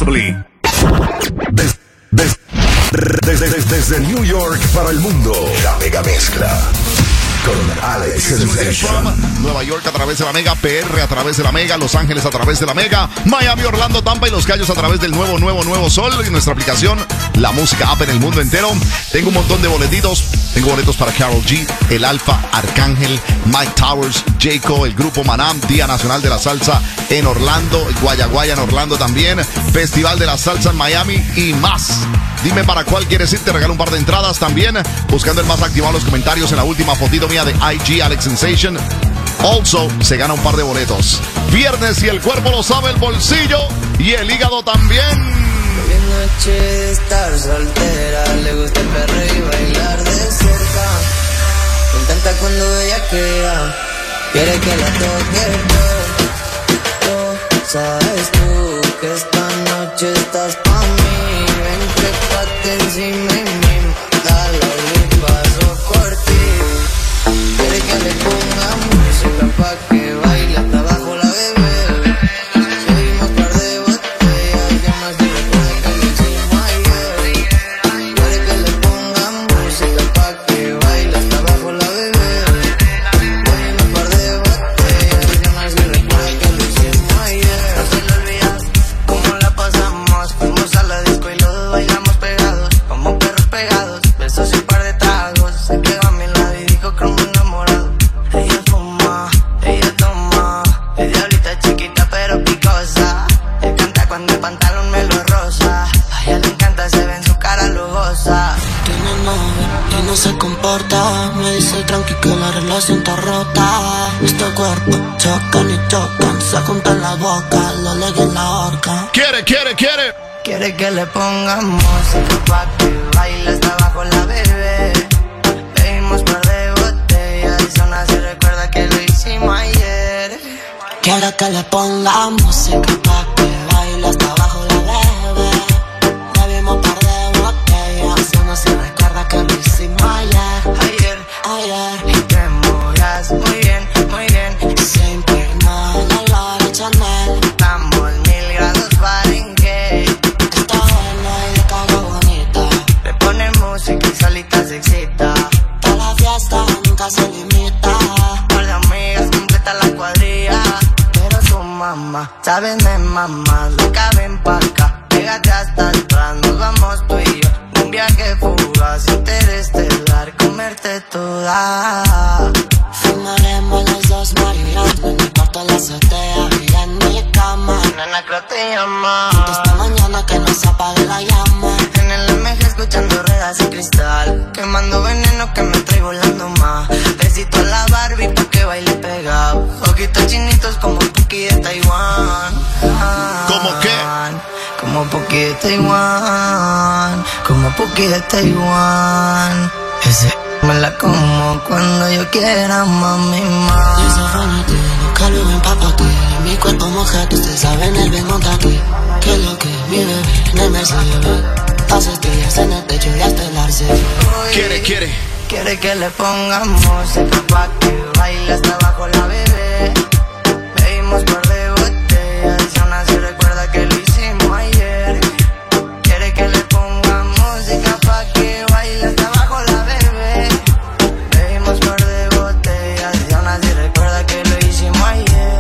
responsibly. Desde New York para el mundo, la mega mezcla con Alex Sensation. Nueva York a través de la Mega, PR a través de la Mega, Los Ángeles a través de la Mega, Miami, Orlando, Tampa y Los Cayos a través del nuevo Sol y nuestra aplicación, la música app en el mundo entero. Tengo un montón de boletitos. Tengo boletos para Karol G, El Alfa, Arcángel, Mike Towers, Jayco, el grupo Manam, Día Nacional de la Salsa en Orlando, Guayaguaya en Orlando también, Festival de la Salsa en Miami y más. Dime para cuál quieres ir, te regalo un par de entradas también. Buscando el más activado los comentarios en la última fotito mía de IG, Alex Sensation. Also, se gana un par de boletos. Viernes y el cuerpo lo sabe, el bolsillo y el hígado también. Hoy es noche de estar soltera, le gusta el perreo y bailar de cerca. Me encanta cuando ella queda, quiere que la toque yo. Sabes tú que esta noche estás pa' mí. Ven, trépate encima y mima, dale un paso por ti. Quiere que le ponga música pa' que baile hasta abajo la bebé. Seguimos par de botellas, ya más de recuerda que lo hicimos ayer. Quiere que le ponga música pa' que baile hasta abajo la bebé. Seguimos par de botellas, ya más de recuerda que lo hicimos ayer. No se le olvida cómo la pasamos, fuimos a la disco y los dos bailamos pegados, como perros pegados, besos y un par de tragos. Se pegó a mi lado y dijo como enamorado. Ella fuma, ella toma, es diablita chiquita pero picosa. Él canta cuando el pantalón me lo rosa. A ella le encanta, se ve en su cara lujosa. Tiene novio y no se comporta, me dice tranqui que la relación está rota. Este cuerpo chocan y chocan, se juntan la boca, lo leguen en la horca. Quiere. Quiere que le pongamos música pa' que baile hasta abajo la bebé. Bebimos par de botellas y aún así recuerda que lo hicimos ayer. Quiere que le ponga música pa' que baile hasta abajo la bebé. Bebimos par de botellas y aún así recuerda que lo hicimos ayer. Y te moras muy bien, Se impregna el olor de Chanel. estamos 1000 grados Fahrenheit. Está buena y de cara bonita. Le pone música y solita se excita. Toda la fiesta nunca se limita. Par de amigas completa la cuadrilla. Pero su mamá, sabes de mamá, loca ven pa' acá. Pégate hasta atrás, nos vamos tú y yo. Un viaje fugaz, interestelar, comerte toda. Fumaremos los dos marihuana en el cuarto de la azotea y en mi cama. Nena, creo te llama. Esta mañana que no se apague la llama. En el MG escuchando ruedas y cristal, quemando veneno que me trae volando más. Besito a la Barbie pa' que baile pegado. Ojitos chinitos como Puki de Taiwán. ¿Cómo qué? Como Puki de Taiwán. Como Puki de Taiwán. Ese me la como cuando yo quiera, mami, Y esa fanática, nunca lo ven pa' ti. Mi cuerpo mojado, ustedes saben, él ven monta aquí. Que lo que mi bebé en el Mercedes. Las estrellas en el techo y hasta el arce. Quiere que le pongamos música pa' que baile hasta abajo la bebé. Bebimos par de botellas y aún así recuerda que lo hicimos ayer. Quiere que le pongamos música pa' que baile hasta abajo la bebé. Bebimos par de botellas y aún así recuerda que lo hicimos ayer.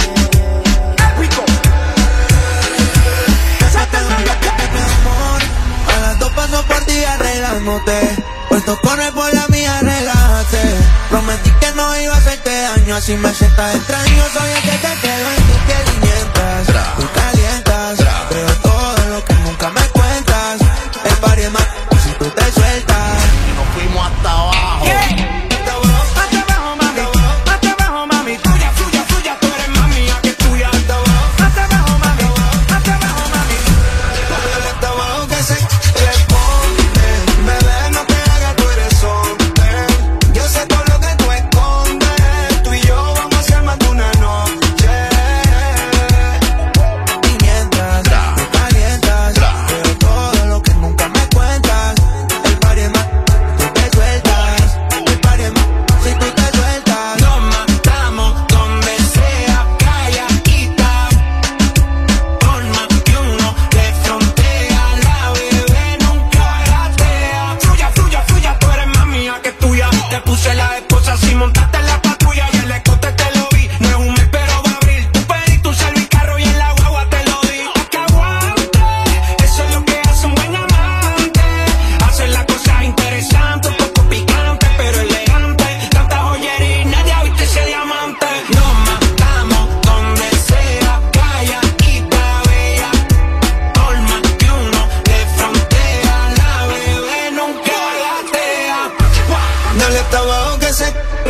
Cásate donde te amor. A las 2 paso por ti arreglándote. Puesto corre por la mía, relájate. Prometí que no iba a hacerte daño. Así me sientas extraño. Soy el que te quedo en tus pies. Tú calientas. Pero todo lo que nunca me cuentas. El party es más si tú te sueltas. Y nos fuimos hasta abajo. Yo sé todo lo que tú escondes. Tú y yo vamos a ser más de una noche.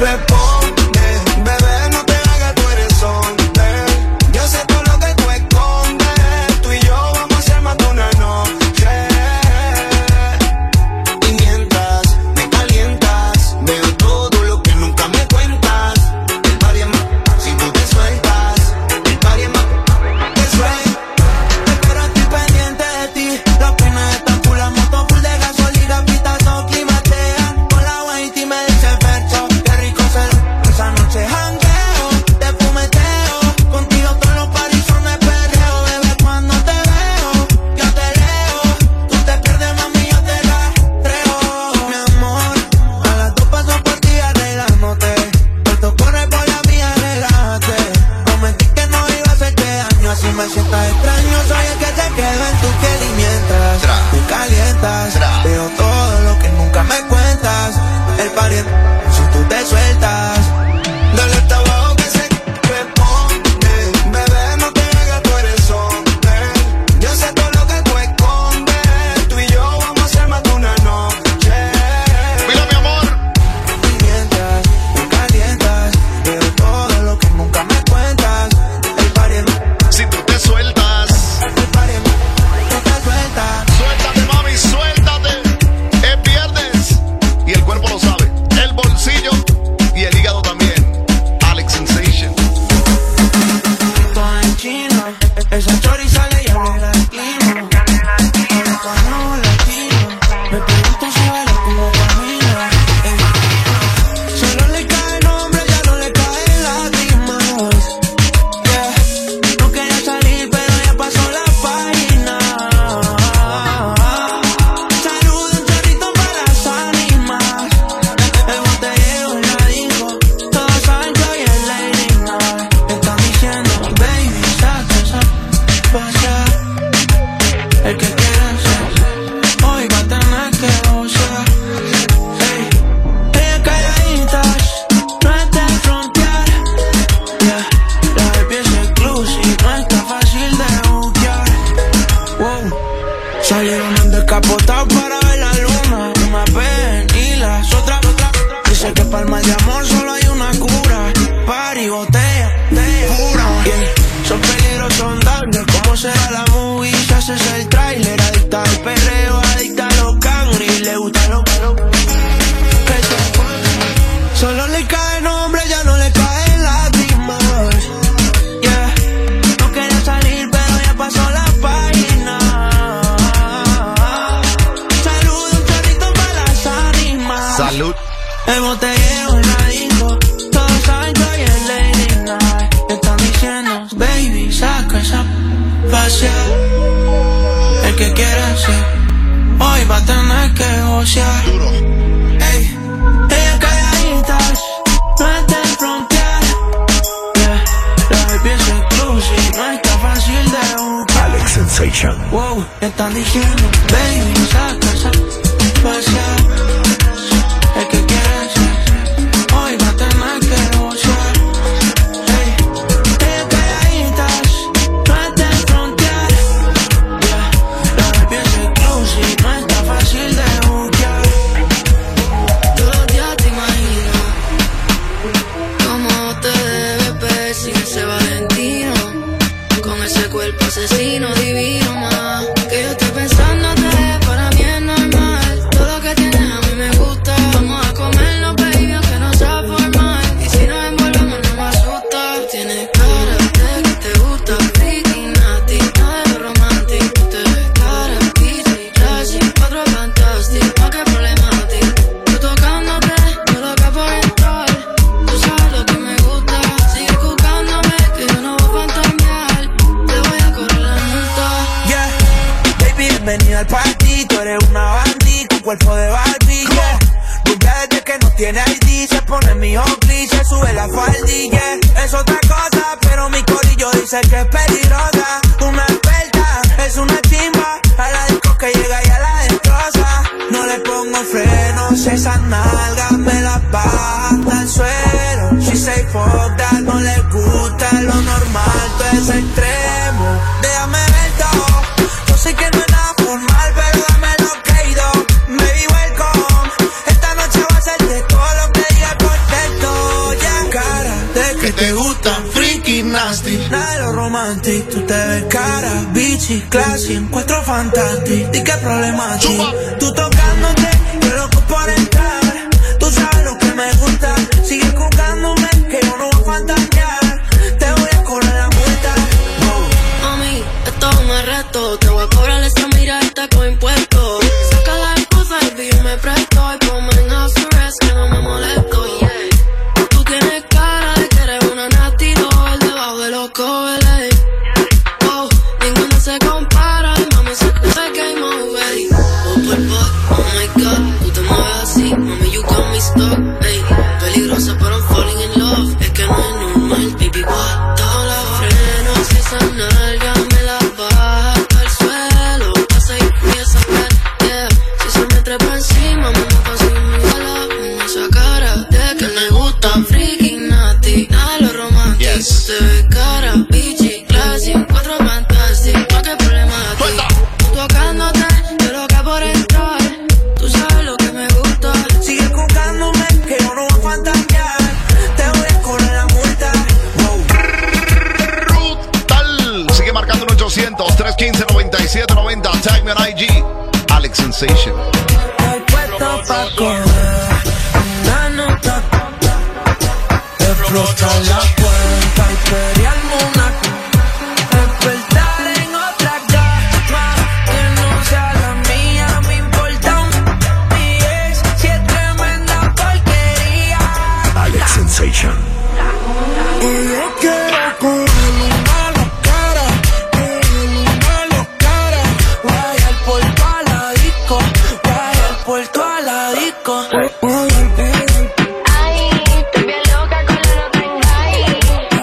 Responde, bebé, no te hagas, tú eres hombre. Yo sé todo lo que tú escondes. Tú y yo vamos a hacer más de una noche. Y mientras me calientas, veo todo lo que nunca me cuentas. El party es más, si tú te sueltas. El party es más, te sueltas. Pero estoy pendiente de ti. Los peines están full, la moto full de gasolina. Pitazo climatean. Con la white y me dice percho. Qué rico ser. Esa noche jangueo, te fumeteo. Contigo todos los paris son de perreo. Bebé, cuando te veo, yo te leo. Tú te pierdes, mami, yo te rastreo. Mi amor, a las 2 paso por ti arreglándote. Esto corre por la mía, relájate. Prometí que no iba a hacerte daño. Así me sientas extraño. Soy el que te quedo en tu piel y mientras me calientas, veo todo lo que nunca me cuentas. El pariente, si tú te sueltas. Dale hasta abajo que se responde. Bebé, no te hagas, tú eres hombre. Yo sé todo lo que tú escondes. Tú y yo vamos a hacer más de una noche. Mira, mi amor. Y mientras me calientas, veo todo lo que nunca me cuentas. El pariente, Si tú te sueltas, el pariente, tú te sueltas. suéltate, mami, suéltate. Es viernes y el cuerpo lo sabe. El bolsillo y el hígado también. Alex Sensation. Todo en chino, esa chori sale y habla latino. Cano latino, me pregunto si baila como Camila. Solo le cae el nombre, ya no le caen lágrimas. Yeah. No quería salir, pero ya pasó la página. Salud, un chorrito para las ánimas. El botellero en la disco, todos saben que hoy es Lady Night. Están diciendo, baby, saca esa pasa. El que quiera ser, hoy va a tener que gozar. Hey, ella calladitas, no está en frontear. Yeah, la baby es exclusive, no está fácil de buquear. Wow, salieron en descapotado para ver la luna. Una ven y las otras. Dice que para el mal de amor solo hay una cura. Party, botella, pura. Yeah. Son peligros, son daños. ¿Cómo será la movie? Ya haces el tráiler. Adicta al perreo, adicta a los cangri. Le gusta lo que se pone. Solo le cae el nombre, ya no le caen lágrimas. Yeah. No quería salir, pero ya pasó la página. Salud, un chorrito para las ánimas. Salud. El botellero en la disco, todos saben que hoy es Lady Night. Están diciendo, baby, saca esa pasear. El que quiera ser, hoy va a tener que gocear. Duro. Ey, ella calladitas, no está en frontear. Yeah, la baby es exclusive, no está fácil de buscar. Alex Sensation. Wow, están diciendo, baby, saca esa pasear. El que quiere ser, hoy va a tener que gozar. Hey, ella calladitas, no está en frontear. Yeah, la baby es exclusive, no está fácil de buquear. Todos los días te imagino cómo te debes ver sin ese Valentino, con ese cuerpo asesino divino, más que yo estoy pensándote. Para mí es normal, todo lo que tienes a mí me gusta. Vamos a comerlo, baby, aunque no sea formal. Y si nos envolvemos no me asusta. Tú tienes cara de que te gusta freaky, nasty, nada de lo romántico. Tú te ves cara, easy, classy, otro fantastic, más que problemático. Tú tocándote, yo loca por entrar. Tú sabes lo que me gusta, sigue buscándome que yo no voy a fantamear. Te voy a correr la multa. Yeah, baby, bienvenida al party. Tú eres una bandita, con cuerpo de Barbie, yeah. Rubia desde que no tiene ID, se pone mi Oakley, se sube la faldilla. Es otra cosa, pero mi corillo dice que es peligrosa. Una experta, es una chimba, a la disco que llega y a la destroza. No le pongo frenos, esas nalgas me las baja hasta el suelo. She say fuck that, no le gusta lo normal, todo es extremo. Déjame ver todo, yo sé que no es nada formal, pero dame lo que he ido. Baby, welcome, esta noche va a ser de todo lo que diga por texto. tú te ves cara, bichi, classy, encuentro fantástico. ¿Y qué problema aquí? Tú tocándote, yo loco por entrar. Tú sabes lo que me gusta. Sigue jugándome, que yo no voy a fantasear. Te voy a cobrar la multa. Mami, esto es un arresto. Te voy a cobrar esa mirada con impuestos. Saca las cosas, el billo me presto. Y ponme en house arrest, que no me molesto, yeah. Tú tienes cara de que eres una nasty doll debajo de los covers. Oh, ninguno se compara. Y mami, se game over. Oh my God, tú te mueves así. Mami, you got me stuck, ey. Peligrosa, pero I'm falling in love. Es que no es normal, baby, what? Todos los frenos y esa nalga me la baja al suelo. Pasa y esa yeah. Si se me trepa encima, me mata sin mi bala. Con esa cara de que me gusta, freaking nasty. Nada lo romántico, yes. Te ves cara, bichi, classy, cuatro fantastic. ¿Para qué problema aquí? Tú tocándote, yo lo que por entrar. Tú sabes lo que me gusta. Sigue jugándome, que yo no voy a fantasear. Te voy a cobrar la multa. Brutal. Sigue marcando en 800-315-9790. Tag me on IG. Alex Sensation. Estoy puesto pa' coger una nota. Explotar la cuenta y pelearme una. Despertar en otra cama que no sea la mía. Me importa mi ex, si es tremenda porquería. Alex Sensation. Y yo quiero coger una locara, vaya al puerto a la disco, vaya al puerto a la disco. Ay, estoy bien loca con la nota en high.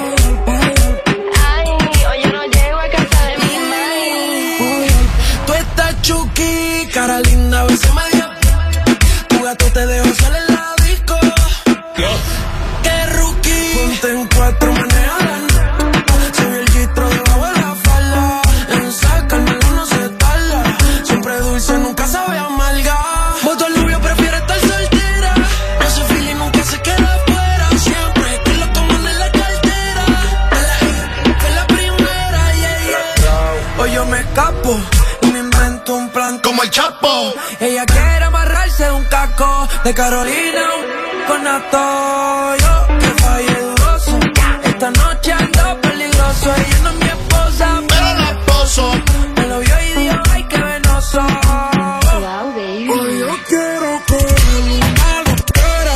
Ay, hoy yo no llego a casa de mi maíz. Tú estás chuki, cara linda, a veces me dio. Tu gato te dejo solo en la disco. Qué rookie, ponte en cuatro, manejarán. Se ve el gistro debajo de la falda. En sacármelo no se tarda. Siempre dulce, nunca sabe amarga. Voto al novio, prefiere estar soltera. No se fila y nunca se queda afuera. Siempre que lo toman en la cartera. Que la primera, yeah, yeah. Hoy yo me escapo y me invento un plan Como el Chapo. Ella quiere amarrarse un caco de Carolina con Nato. Yo que fallé dudoso. Esta noche ando peligroso. Ella no es mi esposa, Pero la esposo. me lo vio y dijo, ay, qué venoso. Wow, baby. Hoy yo quiero coger una loquera,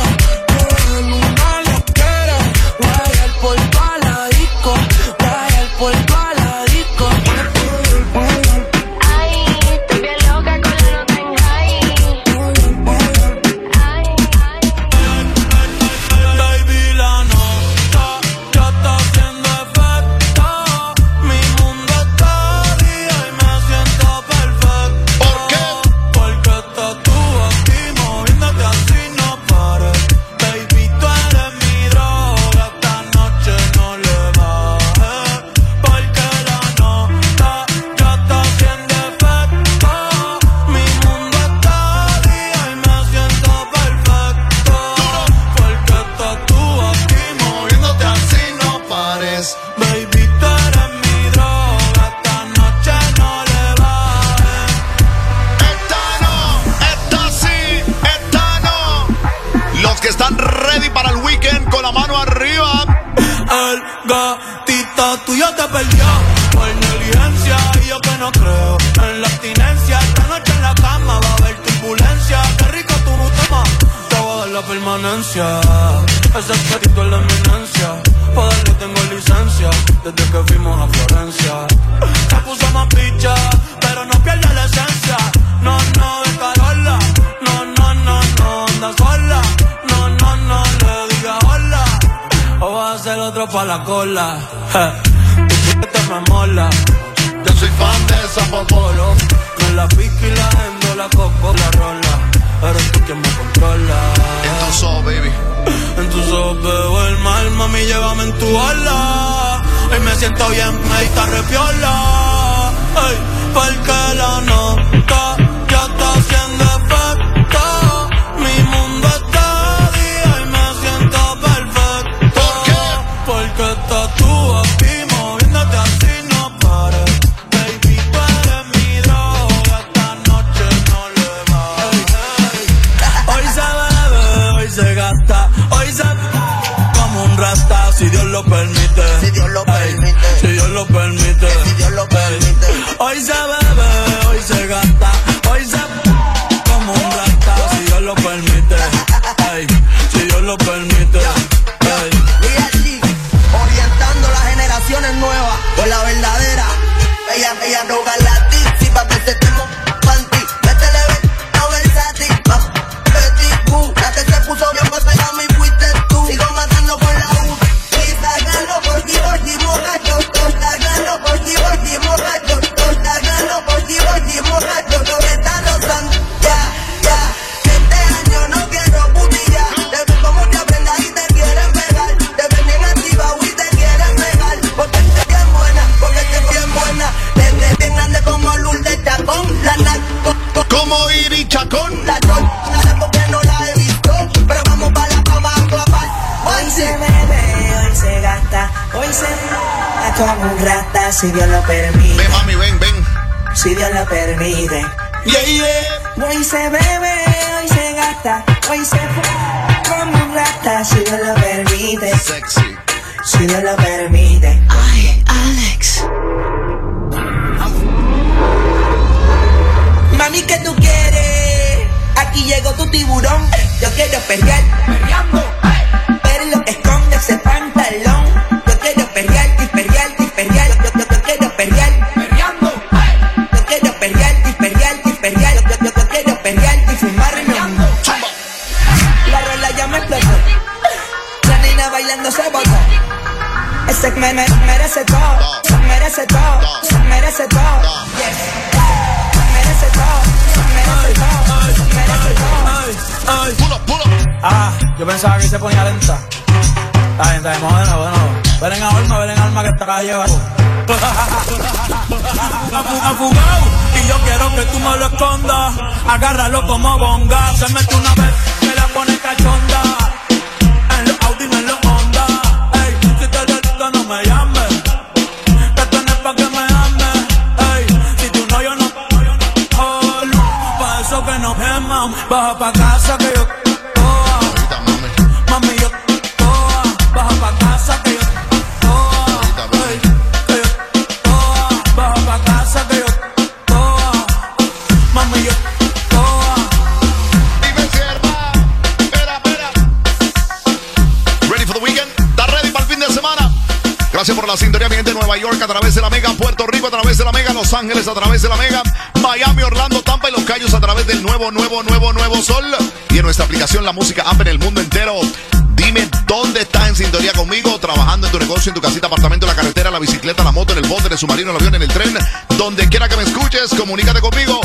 vaya al puerto a la disco, vaya al puerto a la disco. Ay, estoy bien loca con la nota en high. Ay, Baby, la nota ya está haciendo efecto. Mi mundo está día y me siento perfecto. ¿Por qué? Porque estás tú aquí moviéndote así no pares. Baby, tú eres mi droga, esta noche no le bajes. Porque la nota ya está haciendo efecto. Mi mundo está día y me siento perfecto. Porque estás tú aquí moviéndote así no pares. Baby, tú eres mi droga, esta noche no le bajes. Esta no, esta sí, esta no. Los que están ready para el weekend con la mano arriba. El gatito tuyo te perdió por negligencia y yo que no creo en la abstinencia. Esta noche en la cama va a haber turbulencia. Qué rico tu tema, te voy a dar la permanencia. Ese gatito es la eminencia, pa' darle tengo licencia desde que fuimos a Florencia. Se puso más picha, pero no pierde la esencia. No, no, de Carola, no, anda sola. No, le diga hola. O vas a hacer otro pa' la cola. Tu te me mola. Yo soy fan de esa popolo. Con la pica y la endo, la coco, la rola. Eres tú quien me controla. Entonces, baby. En tus ojos veo el mal, mami, llévame en tu ala. Hoy me siento bien, medita repiola. Ey, porque la nota ya está haciendo efecto. Mi mundo está día y me siento perfecto. ¿Por qué? Porque estás tú aquí moviéndote así no lo permite. Si Dios lo permite. Hoy se bebe, hoy se gasta, hoy se como un rata. Si Dios lo permite, ey, si Dios lo permite. Ey. Orientando las generaciones nuevas por la verdadera. Ella droga la tizi pa' que se temo panty. Métele no versátil, la que se puso bien pa' pegar mi fuiste tú. Sigo matando con la U. Y sacando por ti, mojacho. Sacando por ti, mojacho. Sacando por ti, mojacho. No me están rozando, ya. Este año no quiero putilla. Te ven como te aprendas y te quieren pegar. Te ven bien activado y te quieren pegar. Porque estés bien buena, Desde bien grande como Lourdes Chacón. Como Iri Chacón. La porque no la he visto. Pero vamos para la cama a clapar. Hoy se bebe, hoy se gasta, hoy se como un rata, si Dios lo permite. Ven, mami, ven. Si Dios lo permite. Yeah. Hoy se bebe, hoy se gasta, hoy se como un rata, si Dios lo permite. Sexy. Si Dios lo permite. Ay, Alex. Mami, ¿qué tú quieres? Aquí llegó tu tiburón. Yo quiero perrear, pero lo que esconde ese pantalón. Yo quiero perrear. Yo quiero perrear. Yo quiero perrear. Yo quiero perrear y fumarme. La rola ya me explotó. La nena bailando se botó. Ese merece todo. Merece todo. Merece todo. Yes. Merece todo. Pulo. Yo pensaba que se ponía lenta. Está bien, bueno. Ven en alma que esta calle va. Afugado, y yo quiero que tú me lo escondas. Agárralo como bonga. Se mete una vez, me la pone cachonda. En los Audi, en los Honda. Ey, si te gusta no me llames. Que tenés pa' que me ames. Ey, si tú no, yo no. Pa' eso que nos queman. Baja pa' casa que yo. Mami, yo toa, baja pa' casa que yo toa, ey, que yo toa, baja pa' casa que yo toa, mami, yo toa. Dime sierva, espera. Ready for the weekend? ¿Estás ready para el fin de semana? Gracias por la sintonía, mi gente. Nueva York a través de la Mega, Puerto Rico a través de la Mega, Los Ángeles a través de la Mega, Miami, Orlando, Tampa y Los Cayos a través del nuevo Sol. Y en nuestra aplicación La Música App en el mundo entero. Dime dónde estás en sintonía conmigo, trabajando en tu negocio, en tu casita, apartamento, en la carretera, en la bicicleta, en la moto, en el bote, en el submarino, en el avión, en el tren. Donde quiera que me escuches, comunícate conmigo.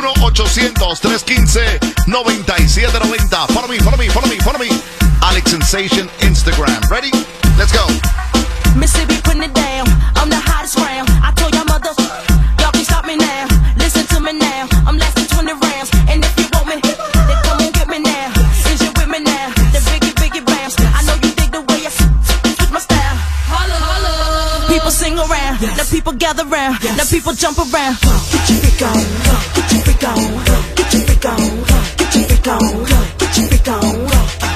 1-800-315-9790. Follow me. Alex Sensation Instagram. Ready? Let's go. Mississippi putting it down. I'm the hottest round. I told y'all mother, y'all can stop me now. Listen to me now. I'm lasting 20 rounds. And if you want me, then come and get me now. Is you with me now? The biggie bounce. I know you dig the way I switch my style. Holla. People sing around. Now people gather round. Now people jump around. Get your freak on. Get your freak on. Get your freak on. Get your freak on. Get your freak on.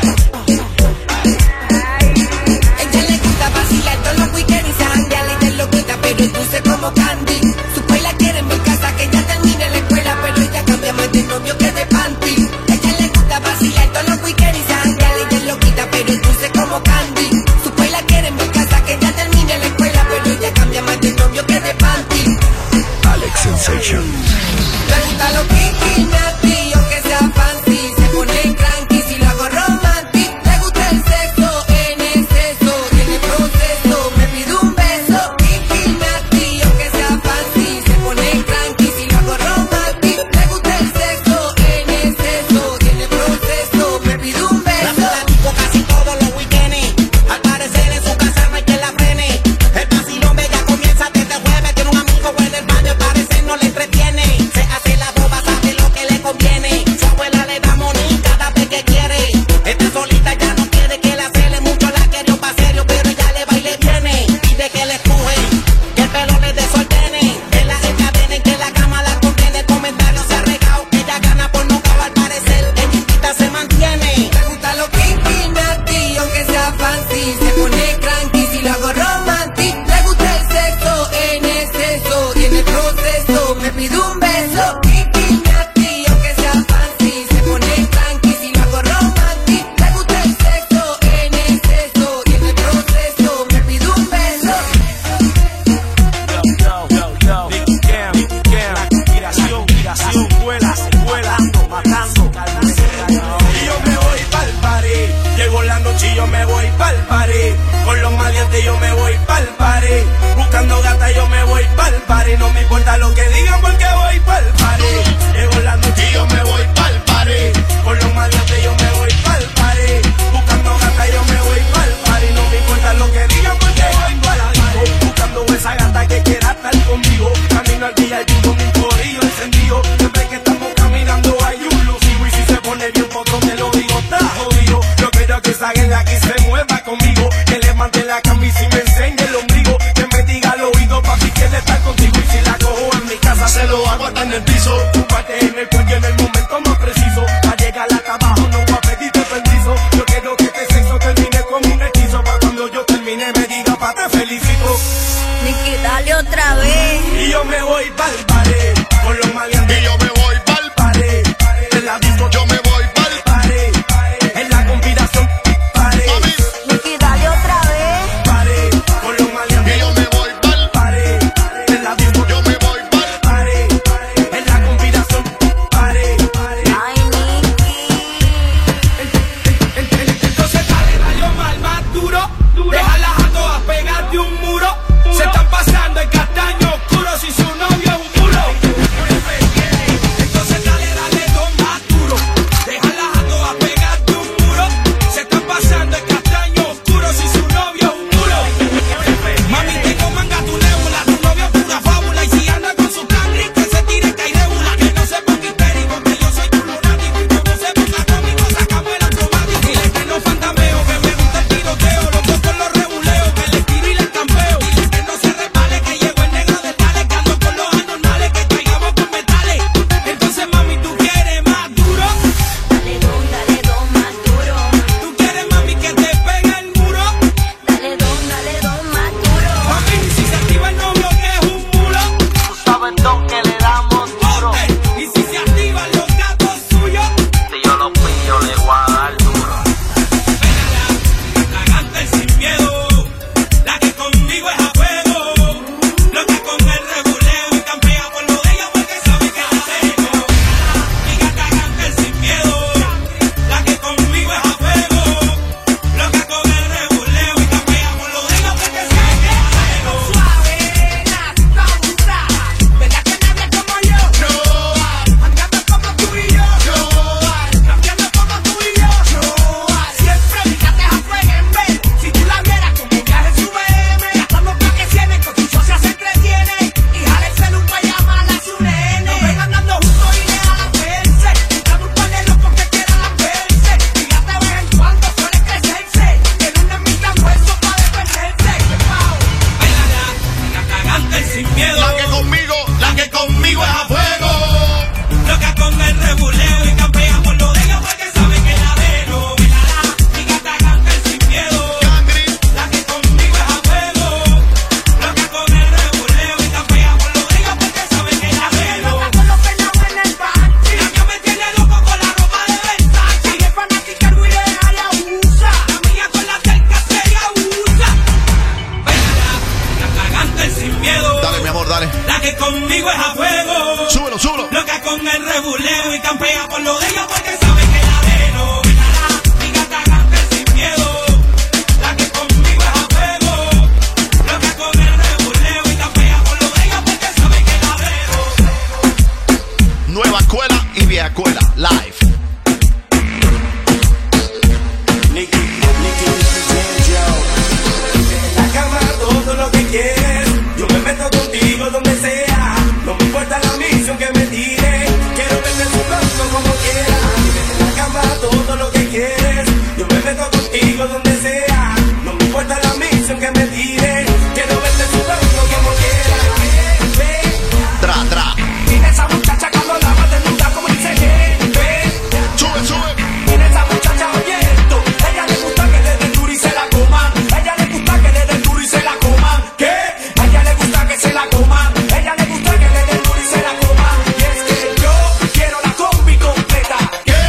Como Candy, su paila quiere en mi casa que ya termine la escuela, pero ella cambia más de novio que de panty. Ella le gusta vacilar todos los weekends y janguear, ella es loquita pero dulce como Candy. Su paila quiere en mi casa que ya termine la escuela, pero ella cambia más de novio que de panty. Alex Sensation. tatuaje en el cuello en el momento más preciso. Al llegar hasta abajo no voy a pedirte permiso. Yo quiero que este sexo termine con un hechizo. Para cuando yo termine me diga pa' te felicito. Nicky, dale otra vez. Y yo me voy pa'l pared con los maleantes. Y yo me voy pa'l pared. En la disco yo me voy pa'l pared. En la conspiración pared. Nicky, dale otra vez. Pared con los maleantes. Y yo me voy pa'l pared. En la disco yo me voy pa'l pared. En la conspiración pared. Ay, Nicky. Entonces dale mal más duro. Déjalas a todas pegadas de un muro. Se están pasando el castaño oscuro si su novio es un culo. Entonces dale dos más duro. Déjalas a todas pegadas de un muro. Se están pasando el castaño oscuro si su novio es un culo. Mami, tengo manga tu nebula. Tu novio es pura fábula. Y si anda con su cangri, que se tire cairébula. Que no se ponga histérico, que yo soy tu lunático. Y como se ponga cómico, sacamos el automático. Dile que no fantameo, que me gusta el tiroteo. Los dos con los reguleos, que les tiro y les campeo. Dile que no se resbale, que llegó el negro del dale. Que ando con los anormales, que traigamos con metales. Entonces, mami, ¿tú quieres más duro? Dale dos más duro. ¿Tú quieres, mami, que te pegue el muro? Dale dos más duro. Mami, si se activa el novio que es un mulo, Tú sabes, Don, que le damos duro. y si se activan los gatos suyos, Si yo lo pillo, le voy a dar duro. cagante sin miedo, la que conmigo es a fuego, loca con el rebuleo y campea por lo de ella porque sabe que la tengo. Diga cagante sin miedo, la que conmigo es a fuego, loca con el rebuleo y campea por lo de ella porque sabe que la tengo. Suave, nada, ¿verdad que nadie como yo? Andando como tú y yo, cambiando como tú y yo, siempre fíjate a fuego en vez. Si tú la vieras como viaje en su BM, gastando pa' que tiene, con tu socia se entretiene y jale el celu pa' llamarla a su nene. Nos ven andando juntos y déjala verse, buscando un par de locos que quieran verse. Fíjate de vez en cuando suele crecerse, tiene una mitad hueso pa' defenderse. Bailala, la cagante sin miedo, la que conmigo es a fuego, loca con el rebuleo y campea por lo de ella porque sabe que la veno. Bailala, diga cagante sin miedo, la que conmigo es a fuego, loca con el rebuleo y campea por lo de ella porque sabe que la veno. Con los peinados en el panty, la que me tiene loco con la ropa de Versace. Si es fanática el Luis de Hayabusa, la mía con la terca seria usa. Bailala, la cagante sin miedo, Dale, mi amor, dale. la que conmigo es a fuego. Súbelo, súbelo. Loca con el rebuleo y campea por lo de ella porque sabe que la veno. Bailala, diga cagante sin miedo, la que conmigo es a fuego. Loca con el rebuleo y campea por lo de ella porque sabe que la veno. Nueva escuela y vieja escuela. Live. En la cama todo lo que quieres, yo me meto contigo donde sea. No me importa la misión que me tire, quiero verte sudando como quieras. En la cama todo lo que quieres, yo me meto contigo donde sea. No me importa la misión que me tire, quiero verte sudando como quieras. Tra, tra. Mira esa muchacha cuando la va a desnudar como dice que Sube, sube. mira esa muchacha oyendo, ella le gusta que le den duro y se la coman. Ella le gusta que le den duro y se la coman. ¿Qué? A ella le gusta que se la coman. Ella le gusta que le den duro y se la coman. Y es que yo quiero la combi completa. ¿Qué?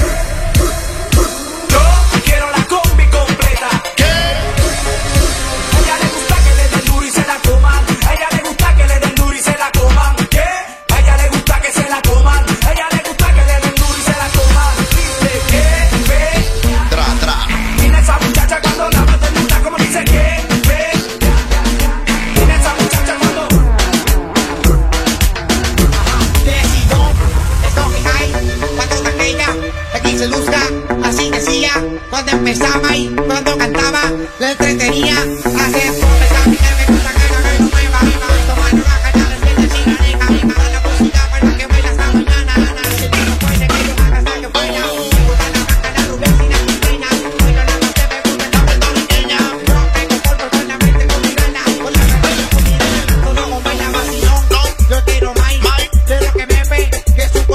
Yo quiero la combi completa. ¿Qué? A ella le gusta que le den duro y se la coman. A ella le gusta que le den duro y se la coman. ¿Qué? A ella le gusta que se la coman. A ella le gusta que le den duro y se la coman. Dice que ve. Tra, tra. Mira esa muchacha cuando la va a desnudar como dice que ve. Mira esa muchacha cuando Cuando aquella aquí se luzca, así decía, cuando empezaba y cuando cantaba, le entretenía, hace empezar mi me gusta que la no mueva, tomar una caña de siete cigarretas, y bajar la música para que baile hasta mañana, si tú no puedes que yo haga hasta que fuera, me gusta la blanca, la rubia, sin la reina, bailo la noche, me gusta esta puertorriqueña, yo tengo polvo con la mente con mi gana, con la cabeza con mi gana, no baila vacilón, yo quiero más, quiero que me ve, que su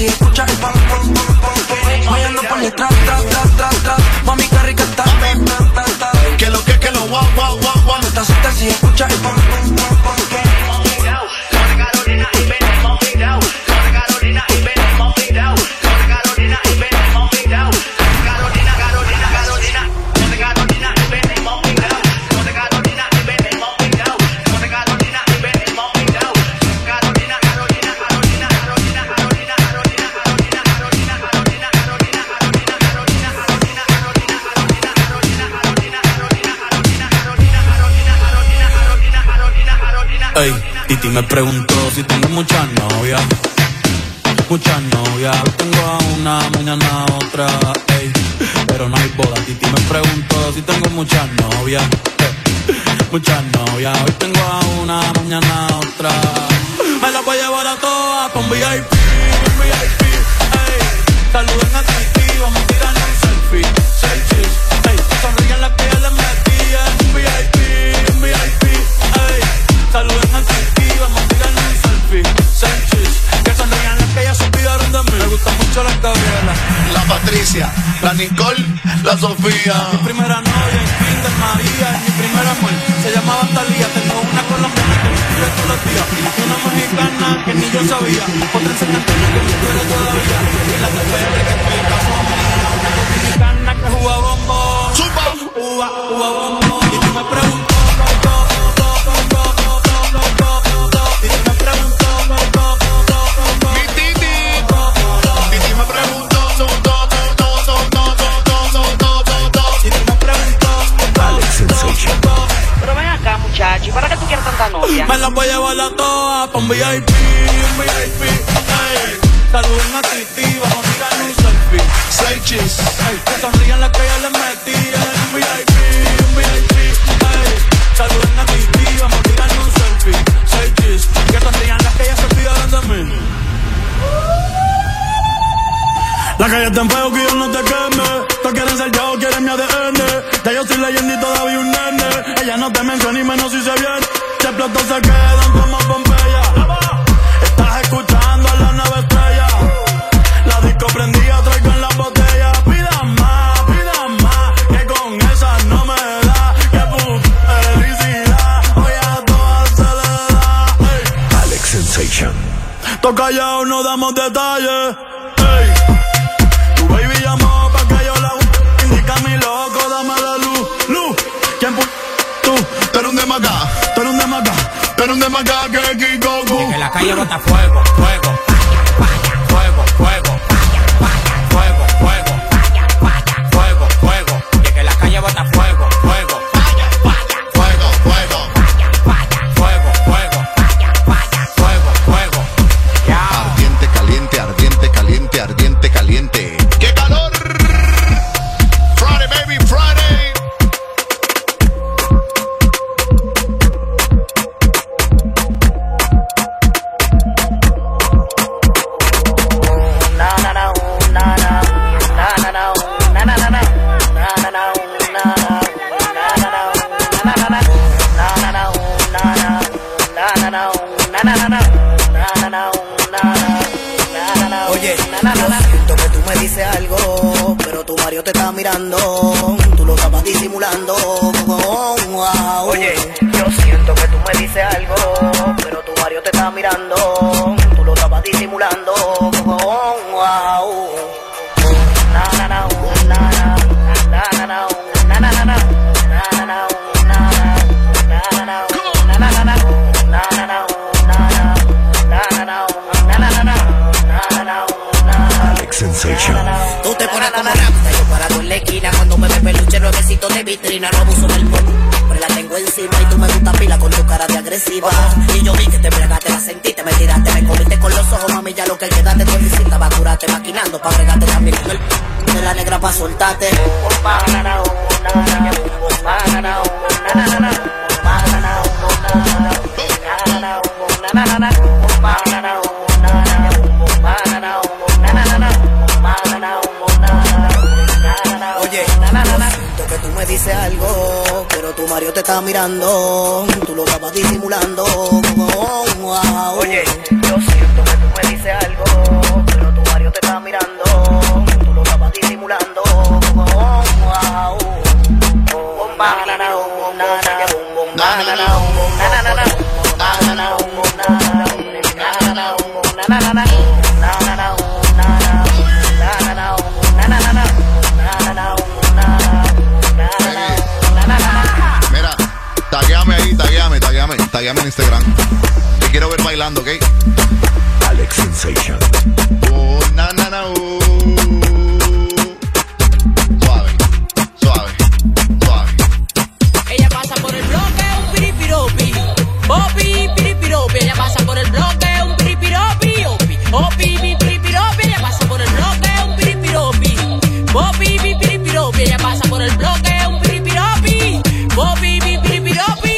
si escuchas el pam, pam, pam, pam. Voy ando por detrás, tras. Mami, qué rica está. Que lo guau, guau, guau, guau. Me estás suelta si escuchas el pam, pam, pam, pam. Carolina y ven, mojito. Carolina y ven, mojito. Carolina y ven, mojito. Carolina y ven, mojito. Carolina y ven, mojito. Carolina y ven, mojito. Ey, Titi me preguntó si tengo muchas novias. Muchas novias, hoy tengo a una, mañana a otra, ey, pero no hay boda. Titi me preguntó si tengo muchas novias, muchas novias, hoy tengo a una, mañana a otra. Me las voy a llevar a todas con VIP, ey. Saluden a Titi, vamos a tirar un selfie, ey. Sonrían las que ya les metí en VIP, ey. Saluden a Titi, vamos a tirar un selfie, que sonrían las que ya se olvidaron de mí. Me gusta mucho la Gabriela, La Patricia, la Nicole, la Sofía. mi primera novia en Kinder María, es mi primera amor, se llamaba Talía. Tengo una colombiana que me escribe todos los días, una mexicana que ni yo sabía, otra enseñante que me quiere todavía, y la TPR que estoy en casa mía, una dominicana que juega bombón, juega bombón. Y tú me preguntó, Pero ven acá, muchacho, ¿y para qué tú quieres tanta novia? me las voy a llevar a todas pa' un VIP, ey. Saluden a Titi, vamos a tirar un selfie, ey. Que sonrían las que ya les metí en VIP, ey. Saluden a Titi, vamos a tirar un selfie, que sonrían las que ya se olvidaron de mí. La calle está en fuego, que yo no te queme. Todos quieren ser yo, quieren mi ADN. Ya yo soy leyenda y todavía un nene. Ella no te menciona ni menos si se viene. Se explotó, se quedan como Pompeya. Estás escuchando a la nueva estrella. La disco prendida, traigo en la botella. Pidan más, que con esa no me da. Que felicidad, hoy a todas se le da. Alex Sensation. Toca ya o no damos detalles. Ey. Tu baby llamó pa' que yo la indica mi loco, dame la luz. ¿Quién tú? Tú eres un demacá, que Kiko. Y que la calle bota fuego, fuego, fuego, fuego, fuego, fuego, fuego, fuego. Y que la calle bota fuego, fuego, fuego, fuego, fuego. Ardiente, caliente, ardiente, caliente, ardiente, caliente. ¡Qué calor! Friday, baby, Friday. Oye, yo siento que tú me dices algo, pero tu marido te está mirando, tú lo estabas disimulando. Oye, yo siento que tú me dices algo, pero tu marido te está mirando, tú lo estabas disimulando. Sensation. Tú te pones como rapta, yo parado en la esquina. Cuando me ve peluche, nuevecito de vitrina. No abuso del polvo, pero la tengo encima. Y tú me gusta pila con tu cara de agresiva. Y yo vi que te bregaste, la sentiste, me tiraste, me comiste con los ojos, mami. Ya lo que queda de tu visita va a curarte, maquinando pa' bregarte también con el de la negra pa' soltarte. Oye, siento que tú me dices algo, pero tu marido te está mirando, tú lo estabas disimulando. Oye, yo siento que tú me dices algo, pero tu marido bailando, ¿ok? Alex Sensation. Oh, na, na, na, Suave, suave, suave. Ella pasa por el bloque, un piripiropi. Opi, piripiropi. Ella pasa por el bloque, un piripiropi. Opi, opi, piripiropi. Ella pasa por el bloque, un piripiropi. Opi, piripiropi. Ella pasa por el bloque, un piripiropi. Opi, piripiropi.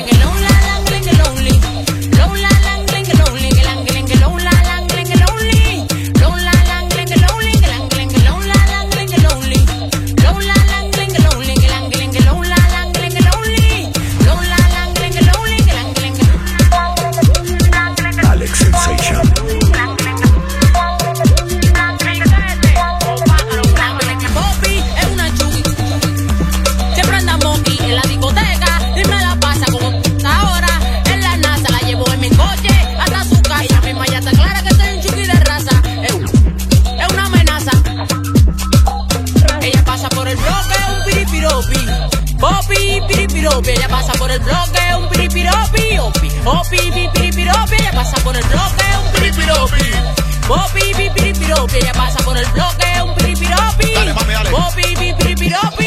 Ella pasa por el bloque, un piripiropi. Opi, opi, piripiropi. Ella pasa por el bloque, un piripiropi. Opi, piripiropi. Ella pasa por el bloque, un piripiropi. Opi, piripiropi.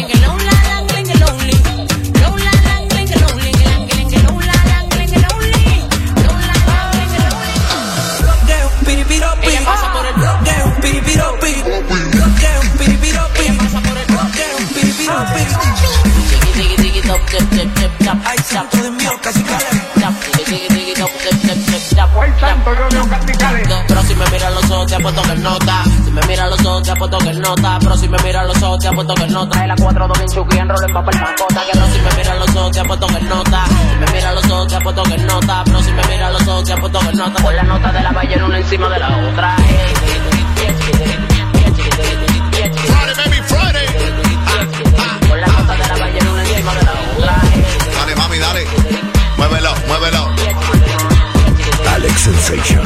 Ella pasa por el bloque, un piripiropi. Bloque, un piripiropi. Ella pasa por el bloque, un piripiropi. Ay, santo de mío, casi cale. Pero si me miran los ojos te apuesto que nota. Si me miran los ojos te apuesto que nota. Pero si me miran los ojos te apuesto que nota. Trae la 4-2 bien chuki en rol en papel macota. Que no, si me miran los ojos te apuesto que nota. Si me miran los ojos te apuesto que nota. Pero si me miran los ojos te apuesto que nota. Con la nota de la ballena una encima de la otra. Friday, baby, Friday. Con la nota de la ballena una encima de la otra. Dale, mami, dale. Muévelo, muévelo. Alex Sensation.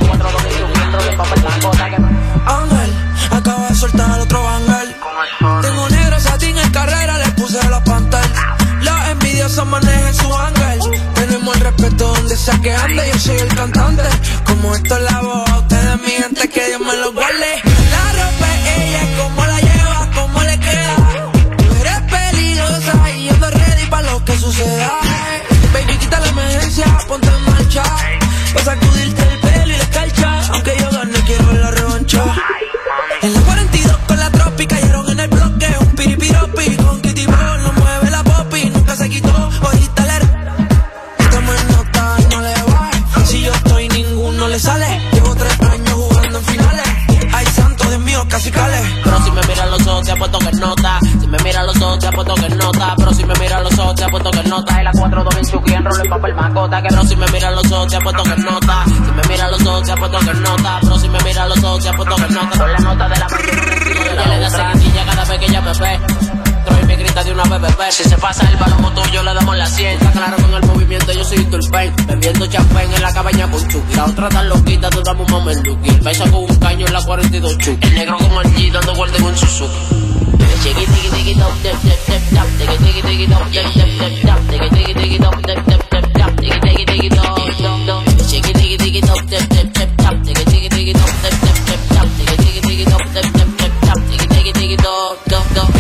Ángel, acaba de soltar otro ángel. Tengo negro satín en carrera, le puse los pantalones. Los envidiosos manejan su ángel. Tenemos el respeto donde sea que ande. Yo soy el cantante. Como esto es la voz, a ustedes mi gente, que Dios me lo guarde. La ropa es ella, cómo la lleva, cómo le queda. Tú eres peligrosa y yo ando ready pa' lo que suceda. Baby, quita la emergencia, ponte en marcha. Pa' sacudirte el pelo y la escarcha. Aunque yo gane, quiero la revancha. En la 42 con la tropi, cayeron en el bloque. Un piripiropi, con Kitty Ball, no mueve la popi. Nunca se quitó, ojita le. Estamos en nota y no le va. Si yo estoy, ninguno le sale. Llevo 3 años jugando en finales. Ay, santo Dios mío, casi cale. Pero si me miran los ojos te apuesto que nota. Si me miran los ojos te apuesto que nota. Pero si me miran los ojos te apuesto que nota. Y la 4-2 bien chuki en rol en papel macota. Que pero si me miran los ojos te apuesto que nota. Si me miran los ojos te apuesto que nota. Pero si me miran los ojos te apuesto que nota. Con la nota de la ballena le da seguidilla cada vez que ella me ve. Troy me grita de una BBB. Si se pasa el balón tuyo le damos la 100. Está claro con el movimiento, yo soy Turpain. Bebiendo champán en la cabaña con Chucky. La otra tan loquita, tú damos un momentuki. El paisa con un caño en la 42 Chucky. El negro como el G dando vuelta en un Suzuki. Chiqui tiki tiki top tip tip tip tap. Tiki tiki tiki top tip tip tip tap. Tiki tiki tiki top tip tip tip tap. Tiki tiki tiki top top. Chiqui tiki tiki top tip tip tip tap. Tiki tiki tiki top tip tip tip tap. Tiki tiki tiki top tip tip tip tap. Tiki tiki tiki top top top.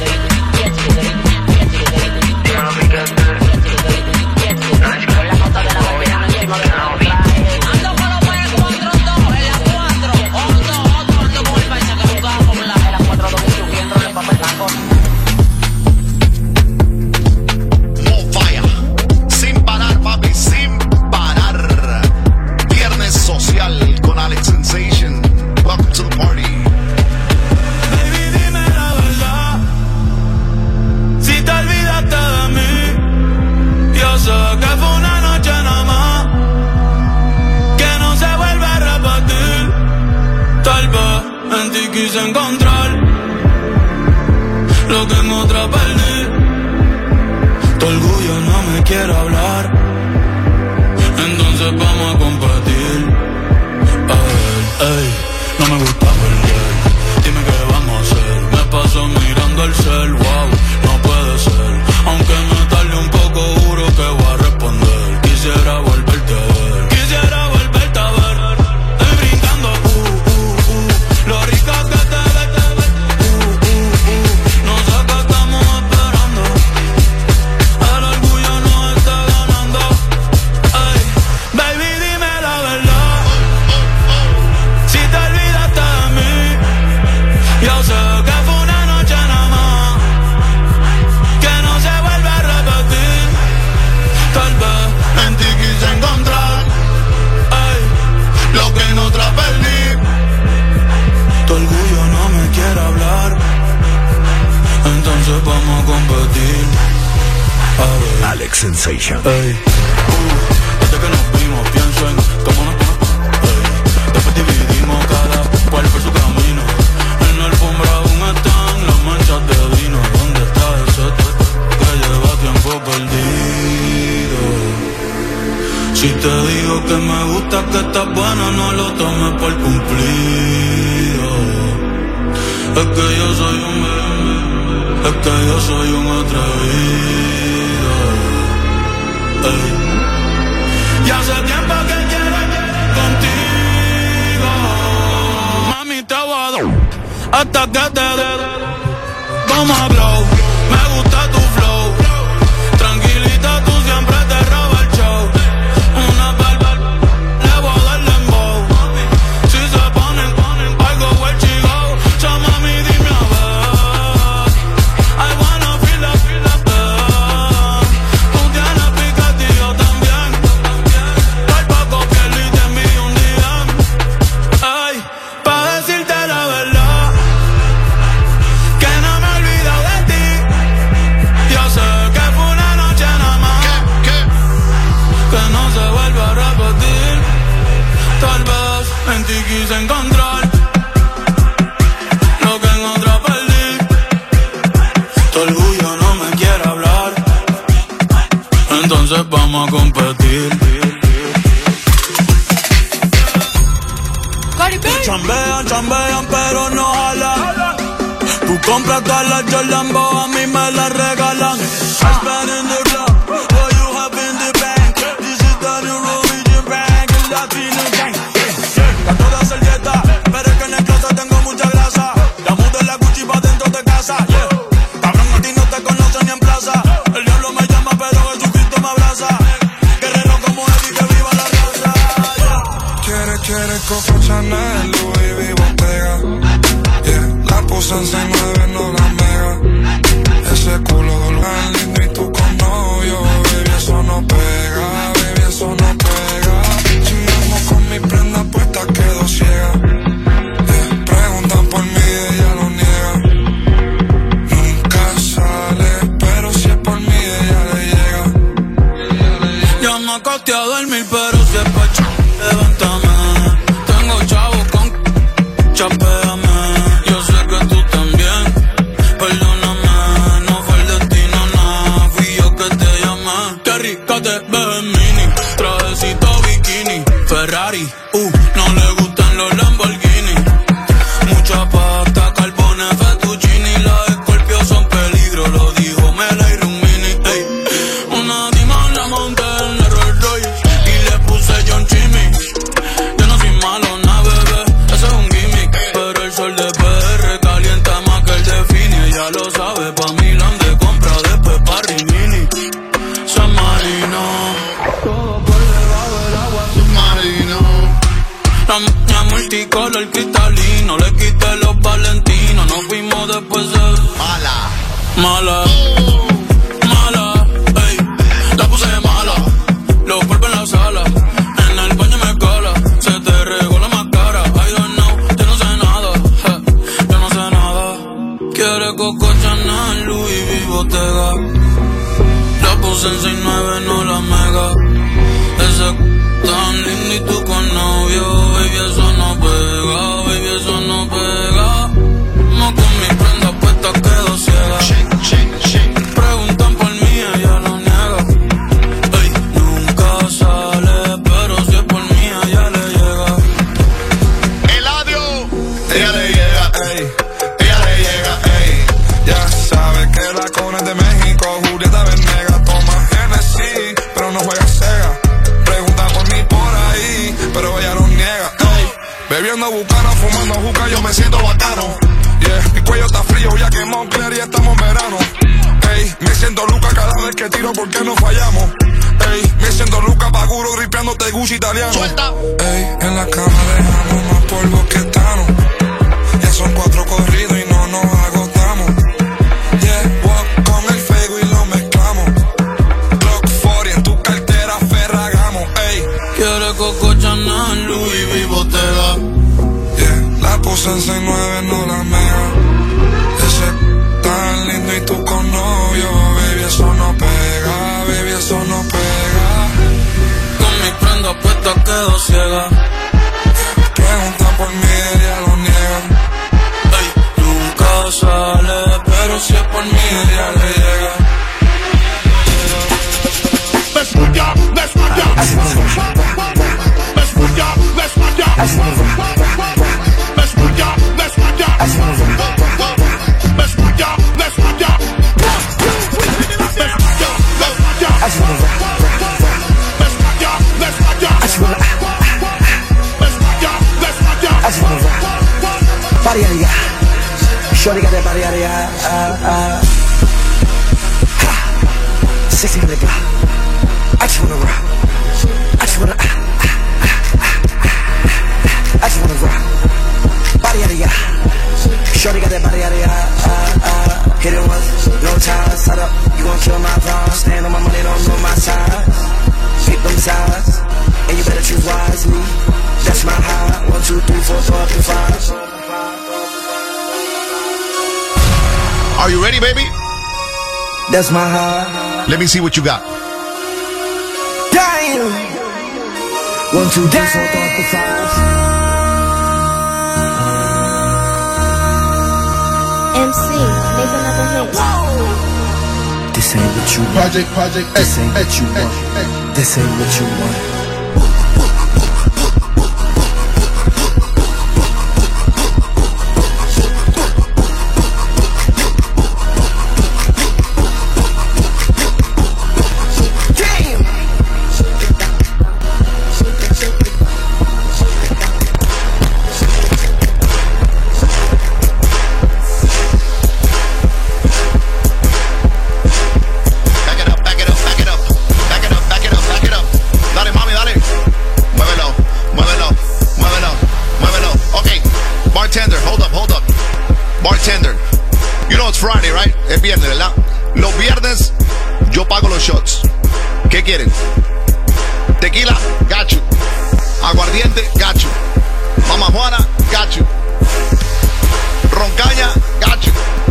Con la nota de la ballena encima de la otra. Ando con los payasos 4-2 en la 4. Otro, ando con el paisa que buscaba por la 4-2 subiendo en papel blanco. No falla. Sin parar, papi, sin parar. Viernes social con Alex Sensation. Welcome to the party. Baby, dime la verdad. Si te olvidaste de mí, yo sé que fue una noche nada más, que no se vuelve a repetir. Tal vez en ti quise encontrar lo que en otra perdí. Tu orgullo no me quiere hablar, entonces vamos a competir. A ver, ey, no me gusta perder. Dime qué vamos a hacer. Me paso mirando el cel, wow, no puede ser. Aunque me tarde un poco, juro que voy a responder. Quisiera volverte a ver. quiere hablar. Entonces vamos a competir. A ver. Alex Sensation. Ey, desde que nos vimos pienso en cómo nos ponemos. Después dividimos cada cual por su camino. En la alfombra aún están las manchas de vino. ¿Dónde está ese que lleva tiempo perdido? Si te digo que me gusta, que estás buena, no lo tomes por cumplido. Es que yo soy un atrevido. Ey. Y hace tiempo que quiero contigo. Mami, te voy a dar hasta que te dé. Vamos a blow. Me gusta tu flow. Tranquilita, tú siempre te robas el show. Una barba, le voy a dar dembow. Si se ponen, I go where she go. So mami, dime a ver. I wanna feel the pain. Tú tienes picante y yo también. Por poco pierdo y te envío un DM. Ay, pa' decirte la verdad, que no me he olvidado de ti. Yo sé que fue una noche nada más, que no se vuelve a repetir. Tal vez en ti quise encontrar lo que en otra perdí. Tu orgullo no me quiere hablar, entonces vamos a competir. Chambean, pero no jalan. Tú compras todas las Jordan, a mí me las regalan. I spend in the club, what you have in the bank. This is the new religion bank, el latino gang. A toda servieta, pero es que en el closet tengo mucha grasa. Ya mudé la Gucci pa' dentro de casa, yeah. Cabrón, a ti no te conocen ni en plaza. El diablo me llama, pero Jesucristo me abraza. Guerrero como Eddie, que viva la raza, yeah. Quiere Coco Chanel, Louis V, Bottega. Yeah, la puse en 6'9", no la mega. Ese culo tan lindo y tú con novio. Baby, eso no pega, baby, eso no pega. Chingamos con mi prenda puesta, quedo ciega. Yeah, preguntan por mí, ella lo niega. Nunca sale, pero si es por mí, ella le llega. Ya me acosté a dormir, pero si es pacho, levántame. Tengo chavos con chapéame. Yo sé que tú también. Perdóname, no fue el destino, nada. Fui yo que te llamé. Qué rica te ves en mini. Trajecito bikini. Ferrari, no le gustan los Lamborghini. Mucha pasta, carbones, fettuccini. Las Scorpio son peligro, lo dijo Mela y Rumini. Ey. Una dima la monté en la Rolls Royce y le puse John Chimmy. Yo no soy malo, na bebé, eso es un gimmick. Pero el sol de PR calienta más que el de Fini. Ella lo sabe, pa' Milán de compra, después pa' Rimini. San Marino, todo por debajo del agua submarino. La maña multicolor cristalino, le quité los valentinos. Nos fuimos después de mala, ey. La puse mala, los cuerpos en la sala. En el baño me cala, se te regó la más cara. I don't know, yo no sé nada, yo no sé nada. Quiere Coco Chanel, Louis V, Bottega. La puse en 6'9", no la mega. Ese tan lindo y tú con novio. Baby, eso no pega, baby, eso no pega. No con mi prenda puesta quedo ciega. Preguntan por mí, ella lo niega. Ey, nunca sale, pero si es por mí, ella le llega. Eladio, ella le llega, ey. Ella le llega, ey. Ya sabes que la cona es de México. Julieta Venegas toma Genesis, pero no juega Sega. Pregunta por mí por ahí, pero ella no niega. Ey. Bebiendo bucana, fumando juca, yo me siento bacano. Yeah, mi cuello está frío, ya que Moncler y estamos en verano. Ey, me siento Luca cada vez que tiro porque no fallamos. Ey, me siento Luca Paguro gripeándote Gucci italiano. Suelta. Ey, en la cama dejamos más polvo que Thanos. Ya son 4 corridos y no nos agotamos. Yeah, walk con el fuego y lo mezclamos. Glock 40 en tu cartera, Ferragamo. Ey, Quiere Coco Chanel, Louis V, Bottega. yeah, la puse en 6'9", no la mega. apuesta quedó ciega. Preguntan por mí, ella lo niegan. Ey, nunca sale, pero si es por mí, ella le llega. Let's put ya, let's put ya. Let's put ya, let's put ya. Let's put ya, let's put ya. Let's put ya, let's put ya. Body out of ya. Shorty got that body out of ya. 16 nigga. I just wanna rock. I just wanna. I just wanna rock. Body out of ya. Shorty got that body out of ya. Hit it once, no time. Set up. You gon' kill my vibe. Stand on my money, don't know my size. Pick them sides, and you better choose wisely. That's my high. 1, 2, 3, 4, 5. Are you ready, baby? That's my high. Let me see what you got. Damn. 1, 2, 3, 4, 5. MC, make another hit. This ain't what you want. Project, This ain't what you want. This ain't what you want. Friday, right? Es viernes, ¿verdad? Los viernes yo pago los shots. ¿Qué quieren? Tequila, gacho. Aguardiente, gacho. Mama Juana, gacho. Roncaña, gacho.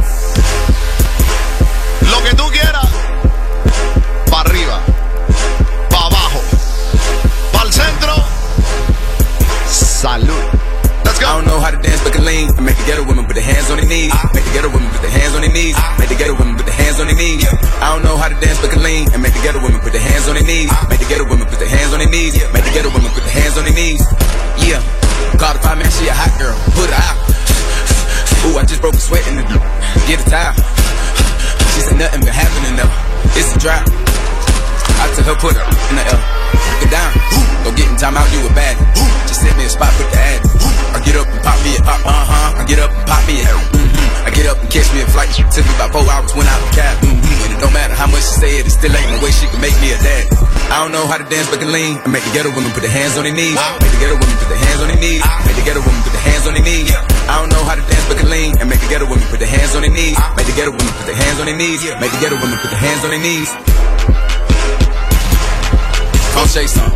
Lo que tú quieras. Para arriba. Para abajo. Para el centro. Salud. Let's go. I don't know how to dance, but can lean. Make the ghetto women put their hands on their knees. Make the ghetto women put their hands on their knees. Make the ghetto women put their hands on their knees. I don't know how to dance, but can lean. And make the ghetto women put their hands on their knees. Make the ghetto women put their hands on their knees. Make the ghetto women put their hands on their knees. Yeah. Call the fire man, she a hot girl. Put her out. Ooh, I just broke a sweat in the get a towel. She said nothing been happening though. It's a drought. I took her, put her in the L. Get down. Go get in time out, you a bad. Just send me a spot, put the ad. I get up and pop me a pop, I get up and pop me a I get up and catch me a flight. Took me about 4 hours, went out the cab. And it don't matter how much she say it, it still ain't no way she can make me a dad. I don't know how to dance, but can lean. And make the ghetto women put their hands on their knees. Make the ghetto women put their hands on their knees. Make the ghetto women put their hands on their knees. I don't know how to dance, but can lean. And make the ghetto women put their hands on their knees. Make the ghetto women put their hands on their knees. Make the ghetto women put their hands on their knees. Come say something.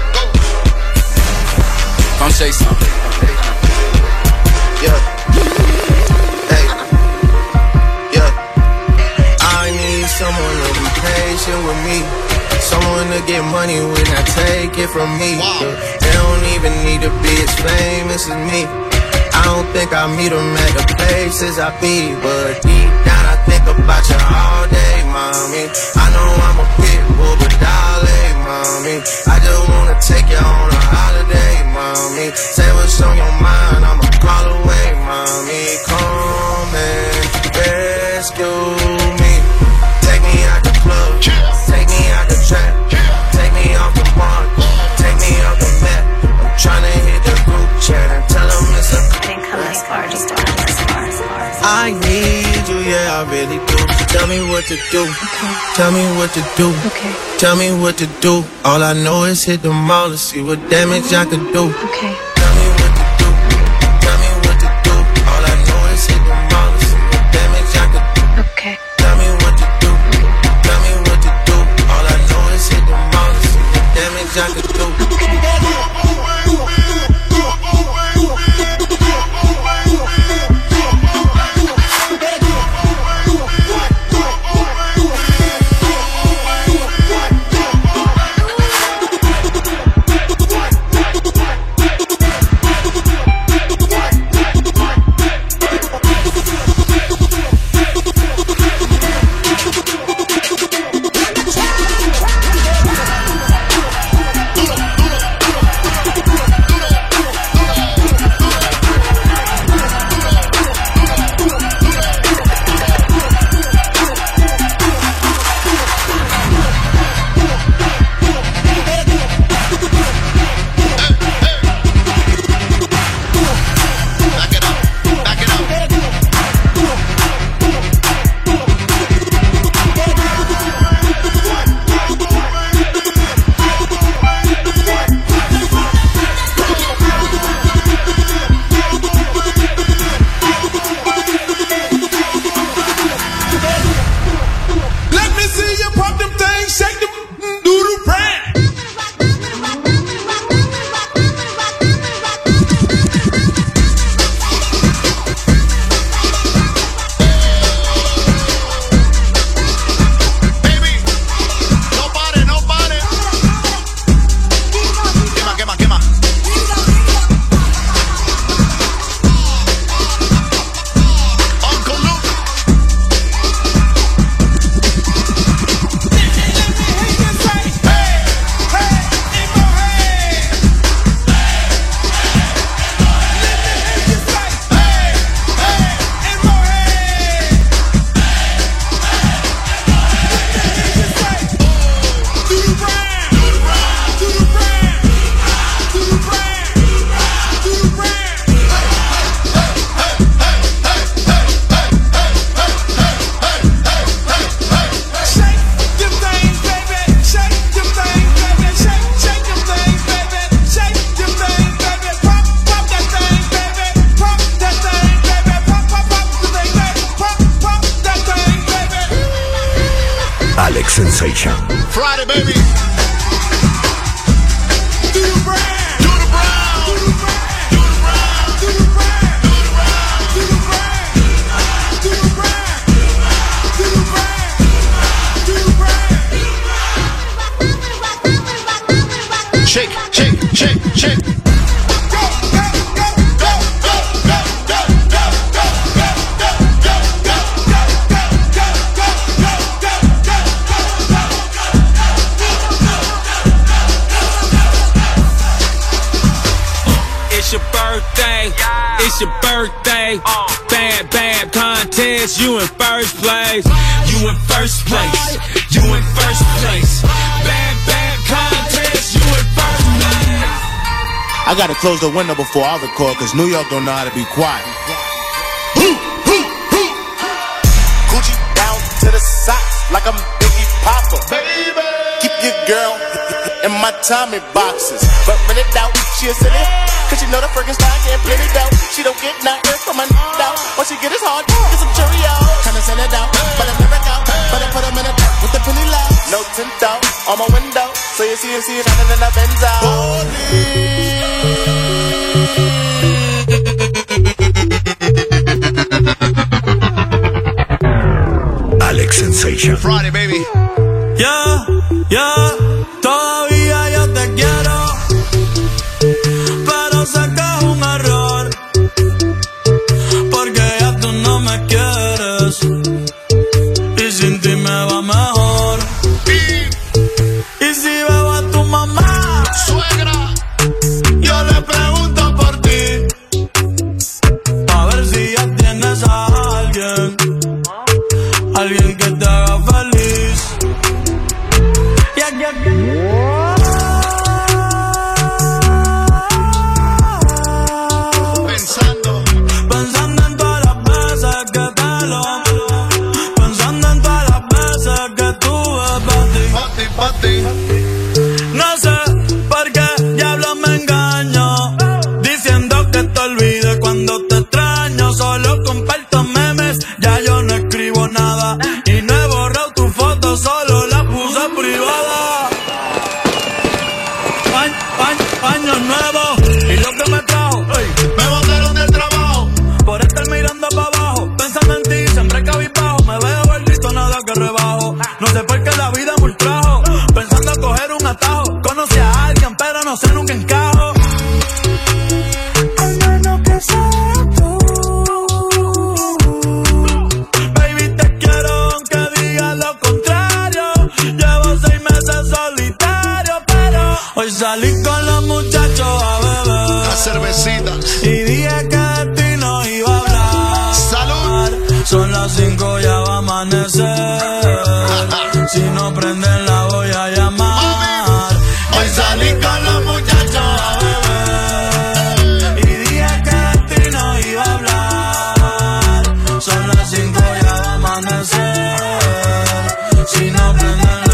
Come say something. Yeah. Hey. Yeah. I need someone to be patient with me. Someone to get money when I take it from me. Yeah. They don't even need to be as famous as me. I don't think I meet them at the places I be, but deep down I think about you all day, mommy. I know I'm a pit bull, but darling, mommy, I just wanna take you on a holiday, mommy. Say what's on your mind, I'ma call away, mommy. Come and rescue me. Take me out the club, take me out the trap, take me off the mark, take me off the map. I'm tryna hit the group chat and tell them it's a I need you, yeah, I really do. Tell me what to do. Okay. Tell me what to do. Okay. Tell me what to do. All I know is hit the mall to see what damage I could do. Okay. Tell me what to do. Tell me what to do. All I know is hit the mall to see what damage I could do. Okay. Tell me what to do. Tell me what to do. All I know is hit the mall to see what damage I could do. Sensation. Friday, baby. Shake, shake, shake, shake. It's your birthday, it's your birthday. Bad, bad contest, you in first place. You in first place, you in first place. Bad, bad contest, you in first place. I gotta close the window before I record, cause New York don't know how to be quiet. Gucci down to the socks, like I'm Biggie Papa. Baby! Keep your girl in my Tommy boxes. But when it out, she'll sit it. Cause you know the Frankenstein can't play it out. She don't get nothing from my out. Once she get his hard, get some Cheerios. Kinda send it out, but I never out. But I put him in a top with the penny loud. No tint out on my window, so you see it shining in the Benz out. Alex Sensation. Friday, baby. Yeah, yeah, todavía yo te quiero, pero sé que es un error, porque ya tú no me quieres, y sin ti me va mejor. Y si veo a tu mamá, suegra, yo le pregunto por ti, a ver si ya tienes a alguien que te haga feliz. Pensando en todas las veces que te lo, pensando en todas las veces que tuve pa' ti. No sé por qué diablo me engaño, diciendo que te olvide cuando te extraño. Solo comparto memes, ya yo no escribo nada, y no he borrado tu foto, solo la puse privada. Año nuevo, y lo que me trajo, me botaron del trabajo por estar mirando para abajo, pensando en ti, siempre cabizbajo. Me veo gordito, nada que rebajo. No sé por qué la vida me ultrajo, pensando coger un atajo. Conocí a alguien, pero no sé, nunca encajo. Al menos que seas tú, baby, te quiero aunque digas lo contrario. Llevo 6 meses solitario, pero hoy salí con los muchachos a beber las cervecitas y dije que de ti no iba a hablar. ¡Salud! Son las 5, ya va a amanecer. Si no prenden la voy a llamar. Hoy salí con los muchachos a beber y dije que de ti no iba a hablar. Son las 5, ya va a amanecer. Si no prenden